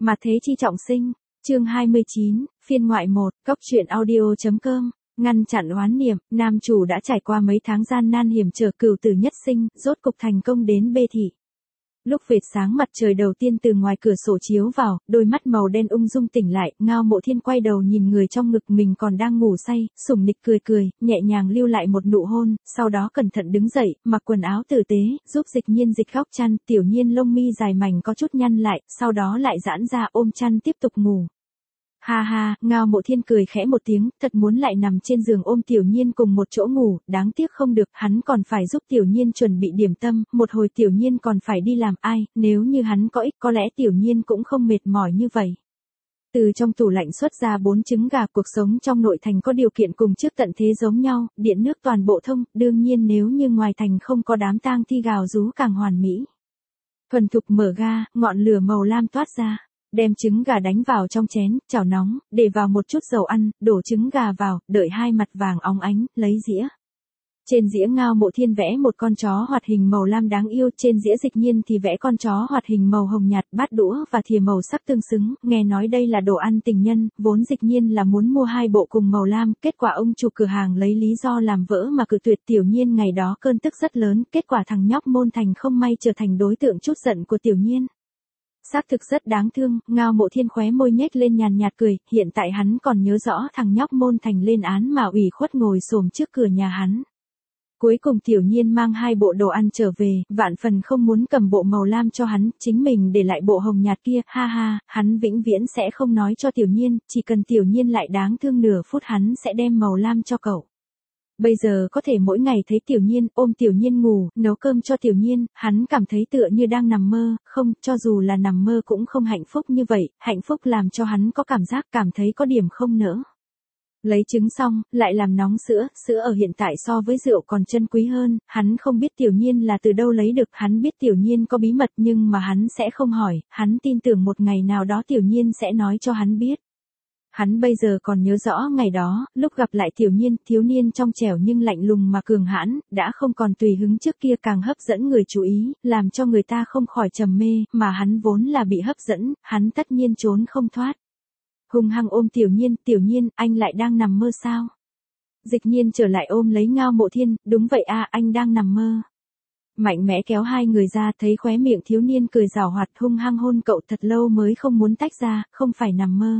Mà thế chi trọng sinh, chương 29, phiên ngoại 1, cốc truyện audio.com, ngăn chặn oán niệm, nam chủ đã trải qua mấy tháng gian nan hiểm trở cửu tử nhất sinh, rốt cục thành công đến Bê Thị. Lúc vệt sáng mặt trời đầu tiên từ ngoài cửa sổ chiếu vào, đôi mắt màu đen ung dung tỉnh lại, Ngao Mộ Thiên quay đầu nhìn người trong ngực mình còn đang ngủ say, sủng nịch cười cười, nhẹ nhàng lưu lại một nụ hôn, sau đó cẩn thận đứng dậy, mặc quần áo tử tế, giúp Dịch Nhiên dịch góc chăn, Tiểu Nhiên lông mi dài mảnh có chút nhăn lại, sau đó lại giãn ra ôm chăn tiếp tục ngủ. Ha ha, Ngao Mộ Thiên cười khẽ một tiếng, thật muốn lại nằm trên giường ôm Tiểu Nhiên cùng một chỗ ngủ, đáng tiếc không được, hắn còn phải giúp Tiểu Nhiên chuẩn bị điểm tâm, một hồi Tiểu Nhiên còn phải đi làm, ai, nếu như hắn có ích có lẽ Tiểu Nhiên cũng không mệt mỏi như vậy. Từ trong tủ lạnh xuất ra 4 trứng gà, cuộc sống trong nội thành có điều kiện cùng trước tận thế giống nhau, điện nước toàn bộ thông, đương nhiên nếu như ngoài thành không có đám tang thi gào rú càng hoàn mỹ. Thuần thục mở ga, ngọn lửa màu lam toát ra. Đem trứng gà đánh vào trong chén, chảo nóng, để vào một chút dầu ăn, đổ trứng gà vào, đợi hai mặt vàng óng ánh, lấy dĩa. Trên dĩa Ngao Mộ Thiên vẽ một con chó hoạt hình màu lam đáng yêu, trên dĩa Dịch Nhiên thì vẽ con chó hoạt hình màu hồng nhạt, bát đũa và thìa màu sắc tương xứng, nghe nói đây là đồ ăn tình nhân, vốn Dịch Nhiên là muốn mua 2 bộ cùng màu lam, kết quả ông chủ cửa hàng lấy lý do làm vỡ mà cự tuyệt. Tiểu Nhiên ngày đó cơn tức rất lớn, kết quả thằng nhóc Môn Thành không may trở thành đối tượng chút giận của Tiểu Nhiên. Xác thực rất đáng thương, Ngao Mộ Thiên khóe môi nhếch lên nhàn nhạt cười, hiện tại hắn còn nhớ rõ thằng nhóc Môn Thành lên án mà ủy khuất ngồi xổm trước cửa nhà hắn. Cuối cùng Tiểu Nhiên mang 2 bộ đồ ăn trở về, vạn phần không muốn cầm bộ màu lam cho hắn, chính mình để lại bộ hồng nhạt kia, ha ha, hắn vĩnh viễn sẽ không nói cho Tiểu Nhiên, chỉ cần Tiểu Nhiên lại đáng thương nửa phút hắn sẽ đem màu lam cho cậu. Bây giờ có thể mỗi ngày thấy Tiểu Nhiên, ôm Tiểu Nhiên ngủ, nấu cơm cho Tiểu Nhiên, hắn cảm thấy tựa như đang nằm mơ, không, cho dù là nằm mơ cũng không hạnh phúc như vậy, hạnh phúc làm cho hắn có cảm giác cảm thấy có điểm không nỡ. Lấy trứng xong, lại làm nóng sữa, sữa ở hiện tại so với rượu còn chân quý hơn, hắn không biết Tiểu Nhiên là từ đâu lấy được, hắn biết Tiểu Nhiên có bí mật nhưng mà hắn sẽ không hỏi, hắn tin tưởng một ngày nào đó Tiểu Nhiên sẽ nói cho hắn biết. Hắn bây giờ còn nhớ rõ ngày đó, lúc gặp lại Tiểu Nhiên, thiếu niên trong trẻo nhưng lạnh lùng mà cường hãn, đã không còn tùy hứng trước kia, càng hấp dẫn người chú ý, làm cho người ta không khỏi trầm mê, mà hắn vốn là bị hấp dẫn, hắn tất nhiên trốn không thoát. Hung hăng ôm Tiểu Nhiên, anh lại đang nằm mơ sao? Dịch Nhiên trở lại ôm lấy Ngao Mộ Thiên, đúng vậy à, anh đang nằm mơ. Mạnh mẽ kéo hai người ra, thấy khóe miệng thiếu niên cười giảo hoạt, hung hăng hôn cậu thật lâu mới không muốn tách ra, không phải nằm mơ.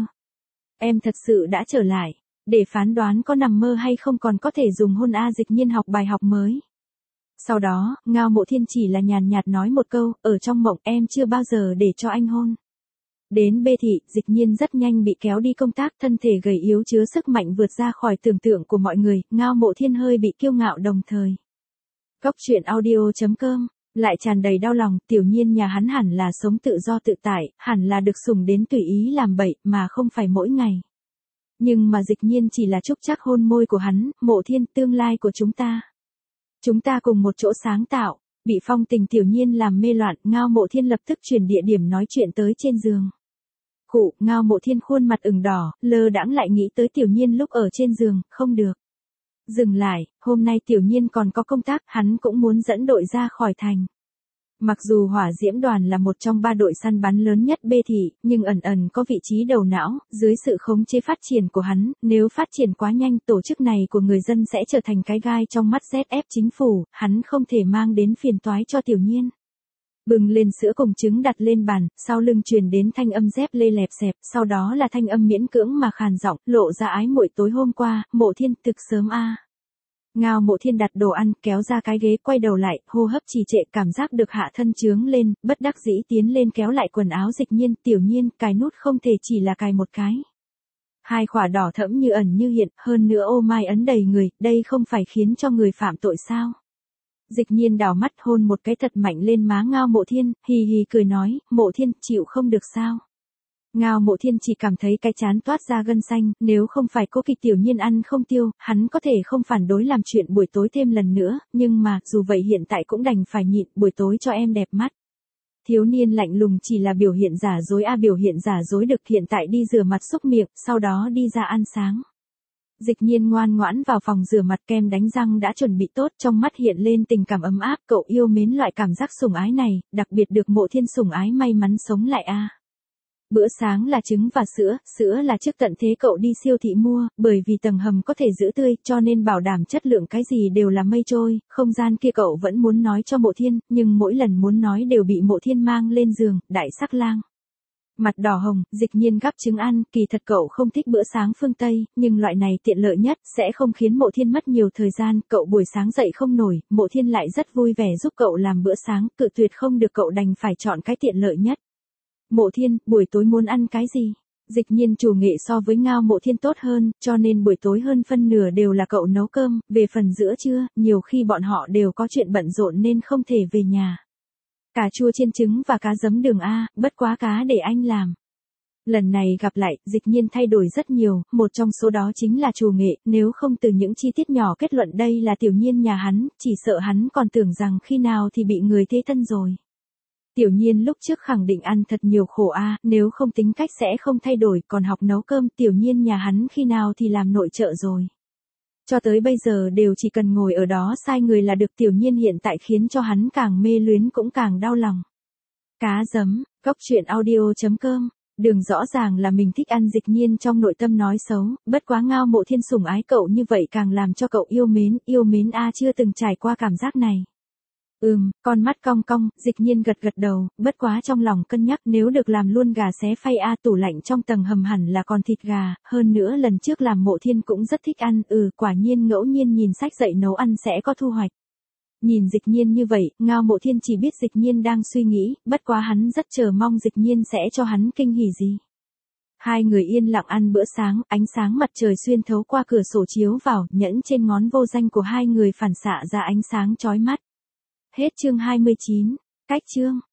Em thật sự đã trở lại, để phán đoán có nằm mơ hay không còn có thể dùng hôn a. Dịch Nhiên học bài học mới. Sau đó, Ngao Mộ Thiên chỉ là nhàn nhạt nói một câu, ở trong mộng em chưa bao giờ để cho anh hôn. Đến Bê Thị, Dịch Nhiên rất nhanh bị kéo đi công tác, thân thể gầy yếu chứa sức mạnh vượt ra khỏi tưởng tượng của mọi người, Ngao Mộ Thiên hơi bị kiêu ngạo đồng thời. Cốc truyện audio.com lại tràn đầy đau lòng, Tiểu Nhiên nhà hắn hẳn là sống tự do tự tại, hẳn là được sủng đến tùy ý làm bậy, mà không phải mỗi ngày. Nhưng mà Dịch Nhiên chỉ là chúc chắc hôn môi của hắn, Mộ Thiên, tương lai của chúng ta. Chúng ta cùng một chỗ sáng tạo, bị phong tình Tiểu Nhiên làm mê loạn, Ngao Mộ Thiên lập tức chuyển địa điểm nói chuyện tới trên giường. Ngao Mộ Thiên khuôn mặt ửng đỏ, lơ đãng lại nghĩ tới Tiểu Nhiên lúc ở trên giường, không được. Dừng lại, hôm nay Tiểu Nhiên còn có công tác, hắn cũng muốn dẫn đội ra khỏi thành. Mặc dù Hỏa Diễm đoàn là một trong 3 đội săn bắn lớn nhất Bê Thị, nhưng ẩn ẩn có vị trí đầu não, dưới sự khống chế phát triển của hắn, nếu phát triển quá nhanh, tổ chức này của người dân sẽ trở thành cái gai trong mắt ZF chính phủ, hắn không thể mang đến phiền toái cho Tiểu Nhiên. Bừng lên sữa cùng trứng đặt lên bàn, sau lưng truyền đến thanh âm dép lê lẹp xẹp, sau đó là thanh âm miễn cưỡng mà khàn giọng, lộ ra ái muội tối hôm qua, Mộ Thiên, thực sớm a. Ngao Mộ Thiên đặt đồ ăn, kéo ra cái ghế, quay đầu lại, hô hấp trì trệ, cảm giác được hạ thân chướng lên, bất đắc dĩ tiến lên kéo lại quần áo Dịch Nhiên, Tiểu Nhiên, cài nút không thể chỉ là cài một cái. 2 khỏa đỏ thẫm như ẩn như hiện, hơn nữa ô mai ấn đầy người, đây không phải khiến cho người phạm tội sao? Dịch Nhiên đảo mắt hôn một cái thật mạnh lên má Ngao Mộ Thiên, hì hì cười nói, Mộ Thiên, chịu không được sao? Ngao Mộ Thiên chỉ cảm thấy cái trán toát ra gân xanh, nếu không phải cố kỵ Tiểu Nhiên ăn không tiêu, hắn có thể không phản đối làm chuyện buổi tối thêm lần nữa, nhưng mà, dù vậy hiện tại cũng đành phải nhịn, buổi tối cho em đẹp mắt. Thiếu niên lạnh lùng chỉ là biểu hiện giả dối biểu hiện giả dối được, hiện tại đi rửa mặt xúc miệng, sau đó đi ra ăn sáng. Dịch Nhiên ngoan ngoãn vào phòng rửa mặt, kem đánh răng đã chuẩn bị tốt, trong mắt hiện lên tình cảm ấm áp, cậu yêu mến loại cảm giác sủng ái này, đặc biệt được Mộ Thiên sủng ái, may mắn sống lại a. Bữa sáng là trứng và sữa, sữa là trước tận thế cậu đi siêu thị mua, bởi vì tầng hầm có thể giữ tươi, cho nên bảo đảm chất lượng cái gì đều là mây trôi, không gian kia cậu vẫn muốn nói cho Mộ Thiên, nhưng mỗi lần muốn nói đều bị Mộ Thiên mang lên giường, đại sắc lang. Mặt đỏ hồng, Dịch Nhiên gắp trứng ăn, kỳ thật cậu không thích bữa sáng phương Tây, nhưng loại này tiện lợi nhất, sẽ không khiến Mộ Thiên mất nhiều thời gian, cậu buổi sáng dậy không nổi, Mộ Thiên lại rất vui vẻ giúp cậu làm bữa sáng, cự tuyệt không được cậu đành phải chọn cái tiện lợi nhất. Mộ Thiên, buổi tối muốn ăn cái gì? Dịch Nhiên chủ nghệ so với Ngao Mộ Thiên tốt hơn, cho nên buổi tối hơn phân nửa đều là cậu nấu cơm, về phần giữa trưa, nhiều khi bọn họ đều có chuyện bận rộn nên không thể về nhà. Cà chua chiên trứng và cá giấm đường A, bất quá cá để anh làm. Lần này gặp lại, Dịch Nhiên thay đổi rất nhiều, một trong số đó chính là chủ nghệ, nếu không từ những chi tiết nhỏ kết luận đây là Tiểu Nhiên nhà hắn, chỉ sợ hắn còn tưởng rằng khi nào thì bị người thế thân rồi. Tiểu Nhiên lúc trước khẳng định ăn thật nhiều khổ a, nếu không tính cách sẽ không thay đổi, còn học nấu cơm, Tiểu Nhiên nhà hắn khi nào thì làm nội trợ rồi. Cho tới bây giờ đều chỉ cần ngồi ở đó sai người là được. Tiểu Nhiên hiện tại khiến cho hắn càng mê luyến cũng càng đau lòng. Cá giấm, cốc truyện audio.com. Đường rõ ràng là mình thích ăn. Dịch Nhiên trong nội tâm nói xấu, bất quá Ngao Mộ Thiên sủng ái cậu như vậy càng làm cho cậu yêu mến a, chưa từng trải qua cảm giác này. Con mắt cong cong, Dịch Nhiên gật gật đầu, bất quá trong lòng cân nhắc nếu được làm luôn gà xé phay a, tủ lạnh trong tầng hầm hẳn là còn thịt gà, hơn nữa lần trước làm Mộ Thiên cũng rất thích ăn, quả nhiên ngẫu nhiên nhìn sách dạy nấu ăn sẽ có thu hoạch. Nhìn Dịch Nhiên như vậy, Ngao Mộ Thiên chỉ biết Dịch Nhiên đang suy nghĩ, bất quá hắn rất chờ mong Dịch Nhiên sẽ cho hắn kinh hỉ gì. Hai người yên lặng ăn bữa sáng, ánh sáng mặt trời xuyên thấu qua cửa sổ chiếu vào, nhẫn trên ngón vô danh của hai người phản xạ ra ánh sáng chói mắt. Hết chương 29, cách chương.